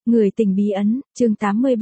Người tình bí ẩn, chương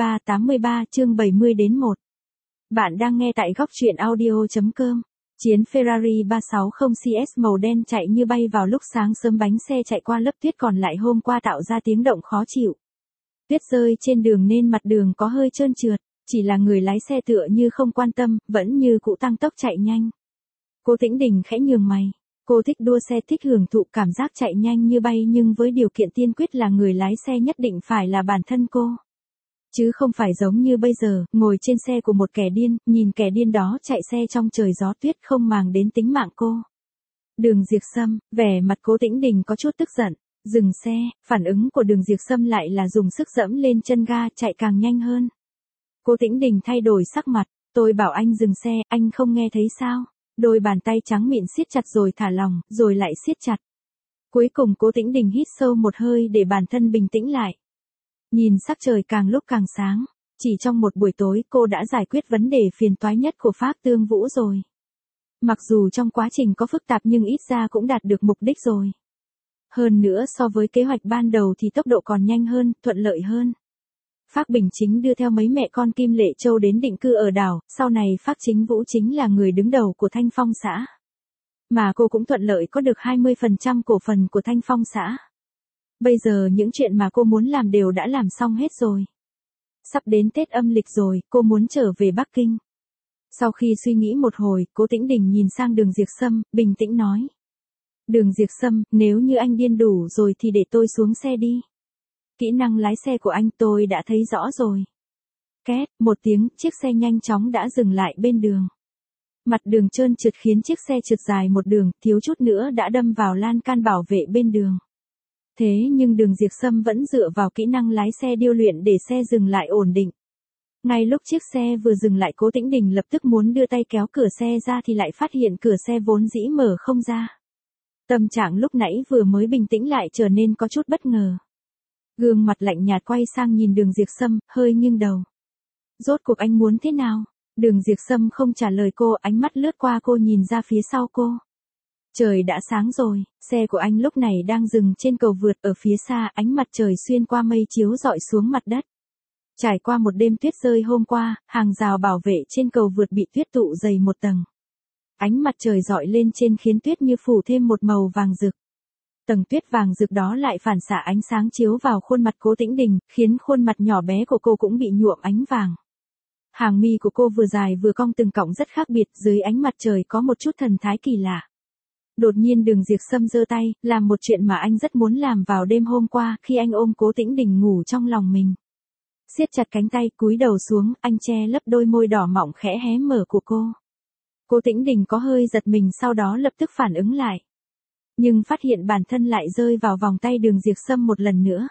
83 chương 70-1. Bạn đang nghe tại góc truyện audio.com. Chiến Ferrari 360 CS màu đen chạy như bay vào lúc sáng sớm, bánh xe chạy qua lớp tuyết còn lại hôm qua tạo ra tiếng động khó chịu. Tuyết rơi trên đường nên mặt đường có hơi trơn trượt, chỉ là người lái xe tựa như không quan tâm, vẫn như cũ tăng tốc chạy nhanh. Cô Tĩnh Đình khẽ nhướng mày. Cô thích đua xe, thích hưởng thụ cảm giác chạy nhanh như bay, nhưng với điều kiện tiên quyết là người lái xe nhất định phải là bản thân cô. Chứ không phải giống như bây giờ, ngồi trên xe của một kẻ điên, nhìn kẻ điên đó chạy xe trong trời gió tuyết không màng đến tính mạng cô. Đường Diệp Sâm, vẻ mặt Cố Tĩnh Đình có chút tức giận, dừng xe, phản ứng của Đường Diệp Sâm lại là dùng sức dẫm lên chân ga chạy càng nhanh hơn. Cố Tĩnh Đình thay đổi sắc mặt, tôi bảo anh dừng xe, anh không nghe thấy sao? Đôi bàn tay trắng mịn siết chặt rồi thả lỏng, rồi lại siết chặt. Cuối cùng Cố Tĩnh Đình hít sâu một hơi để bản thân bình tĩnh lại. Nhìn sắc trời càng lúc càng sáng, chỉ trong một buổi tối cô đã giải quyết vấn đề phiền toái nhất của Phác Tương Vũ rồi. Mặc dù trong quá trình có phức tạp nhưng ít ra cũng đạt được mục đích rồi. Hơn nữa so với kế hoạch ban đầu thì tốc độ còn nhanh hơn, thuận lợi hơn. Phác Bình Chính đưa theo mấy mẹ con Kim Lệ Châu đến định cư ở đảo, sau này Phác Chính Vũ chính là người đứng đầu của Thanh Phong xã. Mà cô cũng thuận lợi có được 20% cổ phần của Thanh Phong xã. Bây giờ những chuyện mà cô muốn làm đều đã làm xong hết rồi. Sắp đến Tết âm lịch rồi, cô muốn trở về Bắc Kinh. Sau khi suy nghĩ một hồi, Cố Tĩnh Đình nhìn sang Đường Diệp Sâm, bình tĩnh nói. Đường Diệp Sâm, nếu như anh điên đủ rồi thì để tôi xuống xe đi. Kỹ năng lái xe của anh tôi đã thấy rõ rồi. Két, một tiếng, chiếc xe nhanh chóng đã dừng lại bên đường. Mặt đường trơn trượt khiến chiếc xe trượt dài một đường, thiếu chút nữa đã đâm vào lan can bảo vệ bên đường. Thế nhưng Đường Diệp Sâm vẫn dựa vào kỹ năng lái xe điêu luyện để xe dừng lại ổn định. Ngay lúc chiếc xe vừa dừng lại, Cố Tĩnh Đình lập tức muốn đưa tay kéo cửa xe ra thì lại phát hiện cửa xe vốn dĩ mở không ra. Tâm trạng lúc nãy vừa mới bình tĩnh lại trở nên có chút bất ngờ. Gương mặt lạnh nhạt quay sang nhìn Đường Diệp Sâm, hơi nghiêng đầu. Rốt cuộc anh muốn thế nào? Đường Diệp Sâm không trả lời cô, ánh mắt lướt qua cô nhìn ra phía sau cô. Trời đã sáng rồi, xe của anh lúc này đang dừng trên cầu vượt ở phía xa, ánh mặt trời xuyên qua mây chiếu rọi xuống mặt đất. Trải qua một đêm tuyết rơi hôm qua, hàng rào bảo vệ trên cầu vượt bị tuyết tụ dày một tầng. Ánh mặt trời rọi lên trên khiến tuyết như phủ thêm một màu vàng rực. Tầng tuyết vàng rực đó lại phản xạ ánh sáng chiếu vào khuôn mặt Cố Tĩnh Đình, khiến khuôn mặt nhỏ bé của cô cũng bị nhuộm ánh vàng. Hàng mi của cô vừa dài vừa cong từng cọng rất khác biệt, dưới ánh mặt trời có một chút thần thái kỳ lạ. Đột nhiên Đường Diệp Sâm giơ tay, làm một chuyện mà anh rất muốn làm vào đêm hôm qua khi anh ôm Cố Tĩnh Đình ngủ trong lòng mình. Siết chặt cánh tay, cúi đầu xuống, anh che lấp đôi môi đỏ mọng khẽ hé mở của cô. Cố Tĩnh Đình có hơi giật mình, sau đó lập tức phản ứng lại. Nhưng phát hiện bản thân lại rơi vào vòng tay Đường Diệp Sâm một lần nữa.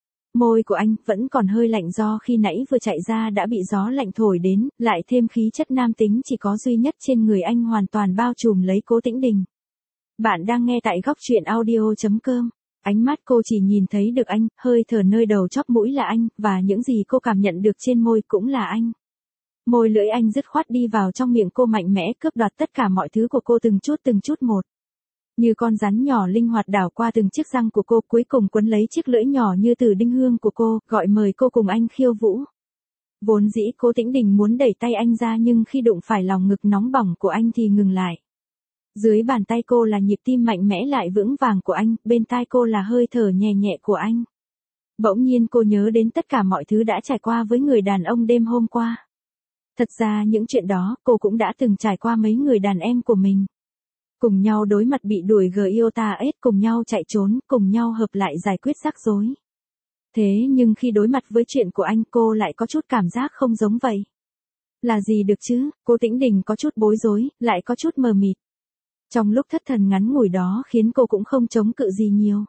Môi của anh vẫn còn hơi lạnh do khi nãy vừa chạy ra đã bị gió lạnh thổi đến, lại thêm khí chất nam tính chỉ có duy nhất trên người anh hoàn toàn bao trùm lấy Cố Tĩnh Đình. Bạn đang nghe tại góc truyện audio.com. Ánh mắt cô chỉ nhìn thấy được anh, hơi thở nơi đầu chóp mũi là anh, và những gì cô cảm nhận được trên môi cũng là anh. Môi lưỡi anh dứt khoát đi vào trong miệng cô, mạnh mẽ cướp đoạt tất cả mọi thứ của cô từng chút một. Như con rắn nhỏ linh hoạt đảo qua từng chiếc răng của cô, cuối cùng quấn lấy chiếc lưỡi nhỏ như tử đinh hương của cô, gọi mời cô cùng anh khiêu vũ. Vốn dĩ Cố Tĩnh Đình muốn đẩy tay anh ra, nhưng khi đụng phải lòng ngực nóng bỏng của anh thì ngừng lại. Dưới bàn tay cô là nhịp tim mạnh mẽ lại vững vàng của anh, bên tai cô là hơi thở nhẹ nhẹ của anh. Bỗng nhiên cô nhớ đến tất cả mọi thứ đã trải qua với người đàn ông đêm hôm qua. Thật ra những chuyện đó cô cũng đã từng trải qua mấy người đàn em của mình. Cùng nhau đối mặt bị đuổi GIOTA-S, cùng nhau chạy trốn, cùng nhau hợp lại giải quyết rắc rối. Thế nhưng khi đối mặt với chuyện của anh, cô lại có chút cảm giác không giống vậy. Là gì được chứ? Cố Tĩnh Đình có chút bối rối, lại có chút mờ mịt. Trong lúc thất thần ngắn ngủi đó khiến cô cũng không chống cự gì nhiều.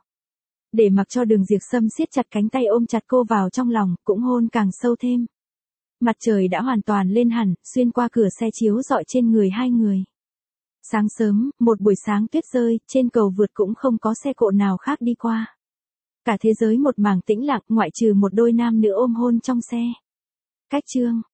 Để mặc cho Đường Diệp Sâm siết chặt cánh tay ôm chặt cô vào trong lòng, cũng hôn càng sâu thêm. Mặt trời đã hoàn toàn lên hẳn, xuyên qua cửa xe chiếu rọi trên người hai người. Sáng sớm, một buổi sáng tuyết rơi, trên cầu vượt cũng không có xe cộ nào khác đi qua. Cả thế giới một mảng tĩnh lặng, ngoại trừ một đôi nam nữ ôm hôn trong xe. Cách chương.